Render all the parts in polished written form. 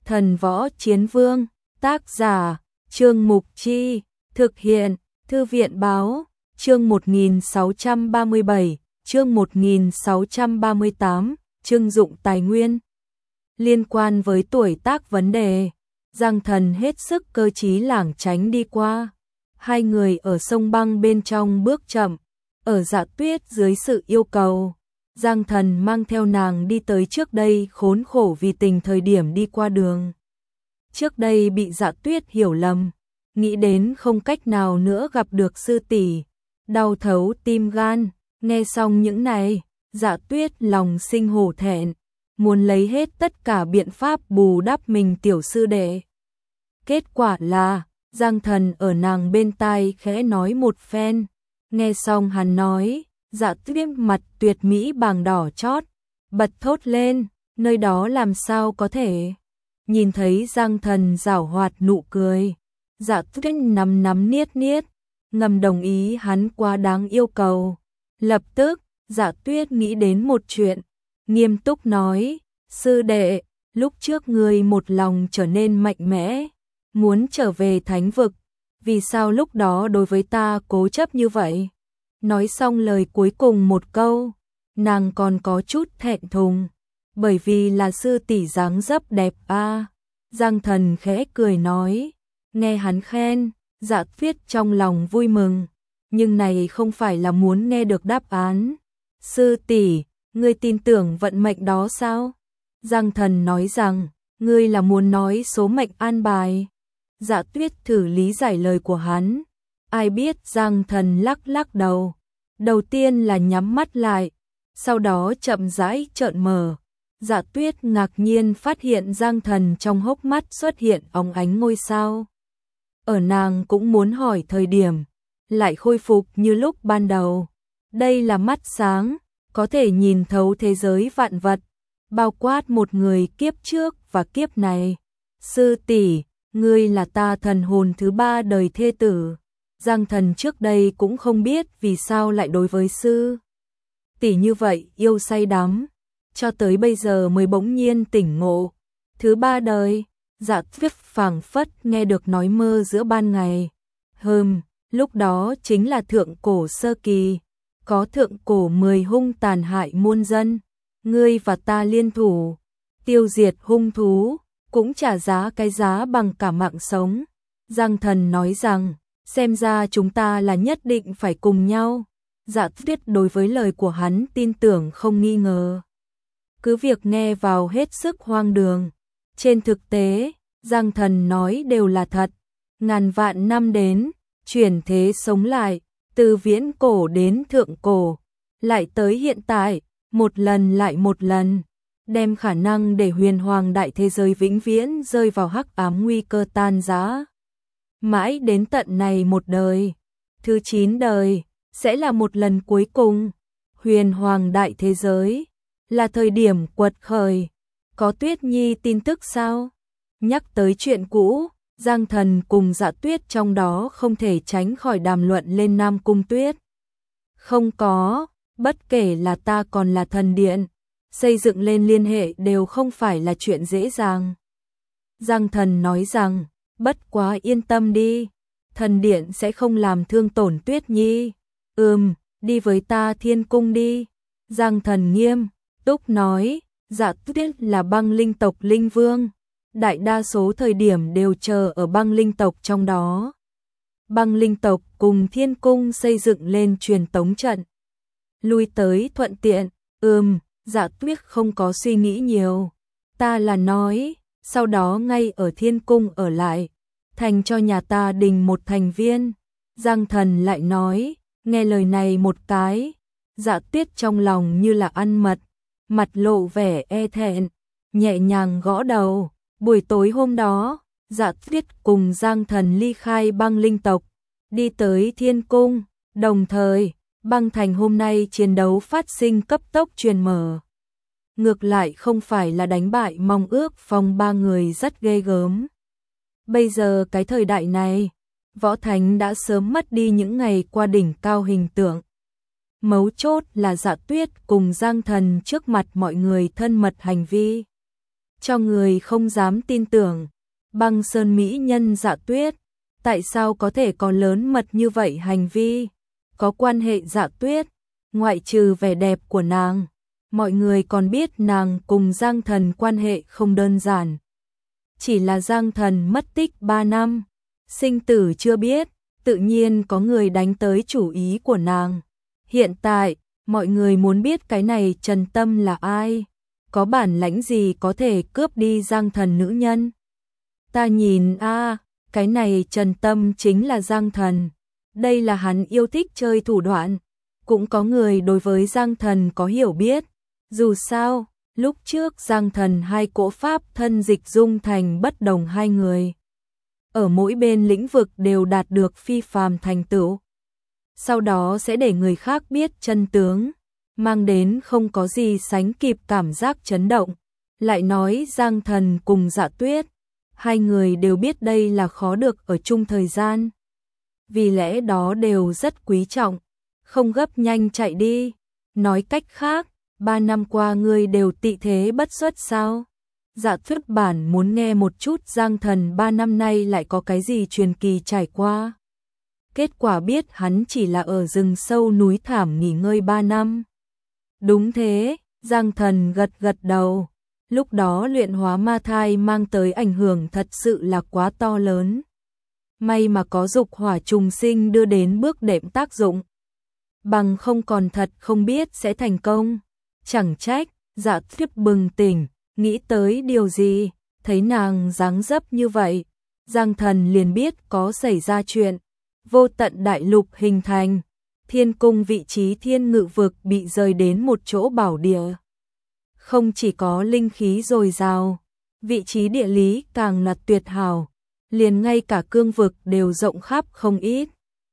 Thần Võ Chiến Vương, tác giả, Trương Mục Chi, thực hiện, Thư viện Báo, chương 1637, chương 1638, trưng dụng tài nguyên. Liên quan với tuổi tác vấn đề, Giang Thần hết sức cơ trí lảng tránh đi qua. Hai người ở sông băng bên trong bước chậm, ở Dạ Tuyết dưới sự yêu cầu. Giang Thần mang theo nàng đi tới trước đây khốn khổ vì tình thời điểm đi qua đường. Trước đây bị Dạ Tuyết hiểu lầm, nghĩ đến không cách nào nữa gặp được sư tỷ, đau thấu tim gan. Nghe xong những này, Dạ Tuyết lòng sinh hổ thẹn, muốn lấy hết tất cả biện pháp bù đắp mình tiểu sư đệ. Kết quả là, Giang Thần ở nàng bên tai khẽ nói một phen. Nghe xong hắn nói, Dạ Tuyết mặt tuyệt mỹ bàng đỏ chót, bật thốt lên, nơi đó làm sao có thể. Nhìn thấy Giang Thần giảo hoạt nụ cười, Dạ Tuyết nắm niết niết, ngầm đồng ý hắn quá đáng yêu cầu. Lập tức, Dạ Tuyết nghĩ đến một chuyện, nghiêm túc nói, sư đệ, lúc trước ngươi một lòng trở nên mạnh mẽ, muốn trở về thánh vực, vì sao lúc đó đối với ta cố chấp như vậy? Nói xong lời cuối cùng một câu, nàng còn có chút thẹn thùng, bởi vì là sư tỷ dáng dấp đẹp a. Giang Thần khẽ cười nói, nghe hắn khen, Dạ Tuyết trong lòng vui mừng, nhưng này không phải là muốn nghe được đáp án. Sư tỷ, ngươi tin tưởng vận mệnh đó sao? Giang Thần nói rằng, ngươi là muốn nói số mệnh an bài. Dạ Tuyết thử lý giải lời của hắn. Ai biết Giang Thần lắc đầu. Đầu tiên là nhắm mắt lại, sau đó chậm rãi trợn mở. Dạ Tuyết ngạc nhiên phát hiện Giang Thần trong hốc mắt xuất hiện óng ánh ngôi sao. Ở nàng cũng muốn hỏi thời điểm, lại khôi phục như lúc ban đầu. Đây là mắt sáng, có thể nhìn thấu thế giới vạn vật, bao quát một người kiếp trước và kiếp này. Sư tỷ, ngươi là ta thần hồn thứ ba đời thê tử. Giang Thần trước đây cũng không biết vì sao lại đối với sư tỷ như vậy yêu say đắm, cho tới bây giờ mới bỗng nhiên tỉnh ngộ. Thứ ba đời, Dạ Tuyết phảng phất nghe được nói mơ giữa ban ngày. Lúc đó chính là thượng cổ sơ kỳ, có thượng cổ 10 hung tàn hại muôn dân, ngươi và ta liên thủ, tiêu diệt hung thú, cũng trả giá cái giá bằng cả mạng sống. Giang Thần nói rằng, xem ra chúng ta là nhất định phải cùng nhau. Dạ Tuyết đối với lời của hắn tin tưởng không nghi ngờ. Cứ việc nghe vào hết sức hoang đường, trên thực tế, Giang Thần nói đều là thật. Ngàn vạn năm đến, chuyển thế sống lại, từ viễn cổ đến thượng cổ, lại tới hiện tại, một lần lại một lần, đem khả năng để huyền hoàng đại thế giới vĩnh viễn rơi vào hắc ám nguy cơ tan rã. Mãi đến tận này một đời, thứ 9 đời, sẽ là một lần cuối cùng. Huyền hoàng đại thế giới, là thời điểm quật khởi. Có Tuyết Nhi tin tức sao? Nhắc tới chuyện cũ, Giang Thần cùng Dạ Tuyết trong đó không thể tránh khỏi đàm luận lên Nam Cung Tuyết. Không có, bất kể là ta còn là thần điện, xây dựng lên liên hệ đều không phải là chuyện dễ dàng. Giang Thần nói rằng, bất quá yên tâm đi, thần điện sẽ không làm thương tổn Tuyết Nhi. Đi với ta Thiên Cung đi. Giang Thần nghiêm túc nói, Dạ Tuyết là băng linh tộc linh vương, đại đa số thời điểm đều chờ ở băng linh tộc trong đó. Băng linh tộc cùng Thiên Cung xây dựng lên truyền tống trận, lui tới thuận tiện. Dạ Tuyết không có suy nghĩ nhiều. Ta là nói, sau đó ngay ở Thiên Cung ở lại, thành cho nhà ta đình một thành viên. Giang Thần lại nói, nghe lời này một cái, Dạ Tuyết trong lòng như là ăn mật, mặt lộ vẻ e thẹn, nhẹ nhàng gõ đầu. Buổi tối hôm đó, Dạ Tuyết cùng Giang Thần ly khai băng linh tộc, đi tới Thiên Cung, đồng thời, băng thành hôm nay chiến đấu phát sinh cấp tốc truyền mở. Ngược lại không phải là đánh bại mong ước phong ba người rất ghê gớm. Bây giờ cái thời đại này, võ thánh đã sớm mất đi những ngày qua đỉnh cao hình tượng. Mấu chốt là Dạ Tuyết cùng Giang Thần trước mặt mọi người thân mật hành vi. cho người không dám tin tưởng. Băng sơn mỹ nhân Dạ Tuyết, tại sao có thể có lớn mật như vậy hành vi? Có quan hệ Dạ Tuyết, ngoại trừ vẻ đẹp của nàng, mọi người còn biết nàng cùng Giang Thần quan hệ không đơn giản. Chỉ là Giang Thần mất tích 3 năm, sinh tử chưa biết, tự nhiên có người đánh tới chủ ý của nàng. Hiện tại, mọi người muốn biết cái này Trần Tâm là ai, có bản lãnh gì có thể cướp đi Giang Thần nữ nhân. Ta nhìn cái này Trần Tâm chính là Giang Thần, đây là hắn yêu thích chơi thủ đoạn. Cũng có người đối với Giang Thần có hiểu biết, dù sao, lúc trước Giang Thần hai cỗ pháp thân dịch dung thành bất đồng hai người. Ở mỗi bên lĩnh vực đều đạt được phi phàm thành tựu. Sau đó sẽ để người khác biết chân tướng, mang đến không có gì sánh kịp cảm giác chấn động. Lại nói Giang Thần cùng Dạ Tuyết, hai người đều biết đây là khó được ở chung thời gian. Vì lẽ đó đều rất quý trọng, không gấp nhanh chạy đi. Nói cách khác, 3 năm qua ngươi đều tị thế bất xuất sao? Dạ Tuyết bản muốn nghe một chút Giang Thần 3 năm nay lại có cái gì truyền kỳ trải qua. Kết quả biết hắn chỉ là ở rừng sâu núi thảm nghỉ ngơi 3 năm. Đúng thế, Giang Thần gật gật đầu. Lúc đó luyện hóa ma thai mang tới ảnh hưởng thật sự là quá to lớn. May mà có dục hỏa trùng sinh đưa đến bước đệm tác dụng. Bằng không còn thật không biết sẽ thành công. Chẳng trách, Dạ Tuyết bừng tỉnh, nghĩ tới điều gì, thấy nàng dáng dấp như vậy. Giang Thần liền biết có xảy ra chuyện. Vô tận đại lục hình thành, thiên cung vị trí thiên ngự vực bị rời đến một chỗ bảo địa. Không chỉ có linh khí dồi dào, vị trí địa lý càng là tuyệt hảo, liền ngay cả cương vực đều rộng khắp không ít.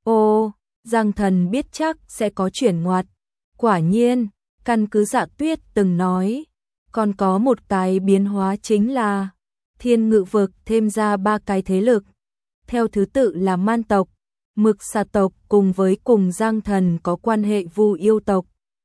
Ô, Giang Thần biết chắc sẽ có chuyển ngoặt. Quả nhiên, căn cứ Dạ Tuyết từng nói, còn có một cái biến hóa chính là thiên ngự vực thêm ra 3 cái thế lực. Theo thứ tự là Man tộc, Mực Xà tộc cùng Giang Thần có quan hệ Vu Yêu tộc.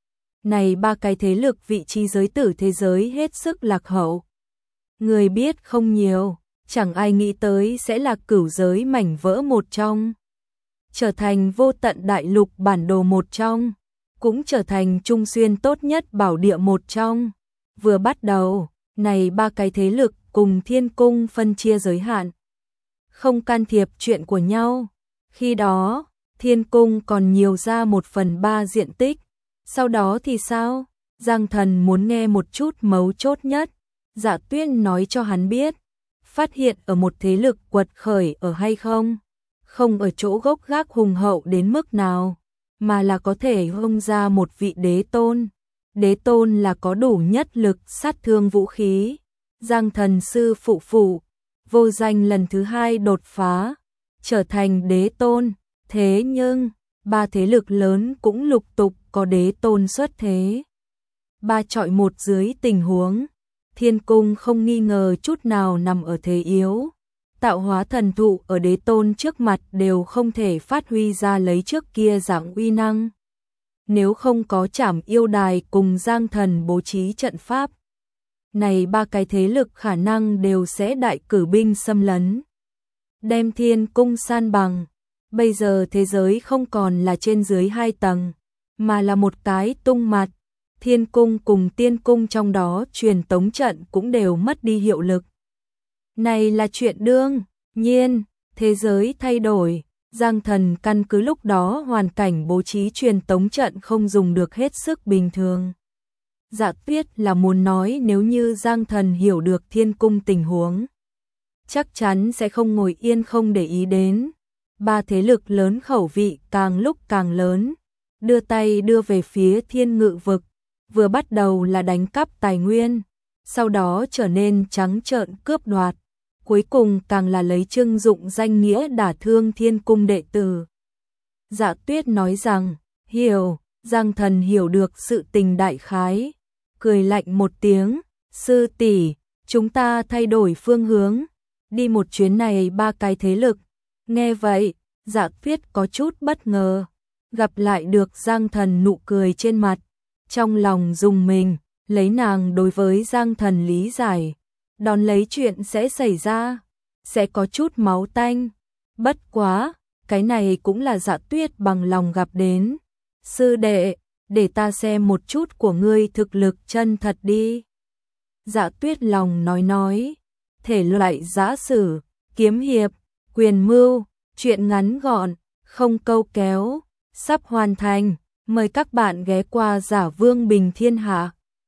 Này 3 cái thế lực vị trí giới tử thế giới hết sức lạc hậu. Người biết không nhiều, chẳng ai nghĩ tới sẽ là cửu giới mảnh vỡ một trong. Trở thành vô tận đại lục bản đồ một trong, cũng trở thành trung xuyên tốt nhất bảo địa một trong. Vừa bắt đầu, này 3 cái thế lực cùng thiên cung phân chia giới hạn, không can thiệp chuyện của nhau. Khi đó, thiên cung còn nhiều ra 1/3 diện tích. Sau đó thì sao? Giang Thần muốn nghe một chút mấu chốt nhất. Dạ Tuyết nói cho hắn biết. Phát hiện ở một thế lực quật khởi ở hay không? Không ở chỗ gốc gác hùng hậu đến mức nào, mà là có thể hông ra một vị đế tôn. Đế tôn là có đủ nhất lực sát thương vũ khí. Giang Thần sư phụ vô danh lần thứ 2 đột phá, trở thành đế tôn. Thế nhưng, 3 thế lực lớn cũng lục tục có đế tôn xuất thế. 3 chọi 1 dưới tình huống, thiên cung không nghi ngờ chút nào nằm ở thế yếu. Tạo hóa thần thụ ở đế tôn trước mặt đều không thể phát huy ra lấy trước kia dạng uy năng. Nếu không có Trảm Yêu Đài cùng Giang Thần bố trí trận pháp, này 3 cái thế lực khả năng đều sẽ đại cử binh xâm lấn, đem thiên cung san bằng. Bây giờ thế giới không còn là trên dưới 2 tầng, mà là một cái tung mặt. Thiên cung cùng tiên cung trong đó truyền tống trận cũng đều mất đi hiệu lực. Này là chuyện đương nhiên, thế giới thay đổi. Giang Thần căn cứ lúc đó hoàn cảnh bố trí truyền tống trận không dùng được hết sức bình thường. Dạ Tuyết là muốn nói nếu như Giang Thần hiểu được thiên cung tình huống, chắc chắn sẽ không ngồi yên không để ý đến. 3 thế lực lớn khẩu vị càng lúc càng lớn, đưa tay đưa về phía thiên ngự vực. Vừa bắt đầu là đánh cắp tài nguyên, sau đó trở nên trắng trợn cướp đoạt, cuối cùng càng là lấy trưng dụng danh nghĩa đả thương thiên cung đệ tử. Dạ Tuyết nói rằng, hiểu. Giang Thần hiểu được sự tình đại khái, cười lạnh một tiếng, sư tỷ, chúng ta thay đổi phương hướng, đi một chuyến này 3 cái thế lực. Nghe vậy, Dạ Tuyết có chút bất ngờ, gặp lại được Giang Thần nụ cười trên mặt, trong lòng rùng mình, lấy nàng đối với Giang Thần lý giải, đón lấy chuyện sẽ xảy ra, sẽ có chút máu tanh. Bất quá, cái này cũng là Dạ Tuyết bằng lòng gặp đến. Sư đệ, để ta xem một chút của ngươi thực lực chân thật đi. Dạ Tuyết lòng nói, thể loại giã sử, kiếm hiệp, quyền mưu, truyện ngắn gọn, không câu kéo, sắp hoàn thành. Mời các bạn ghé qua Giả Vương Bình Thiên Hạ.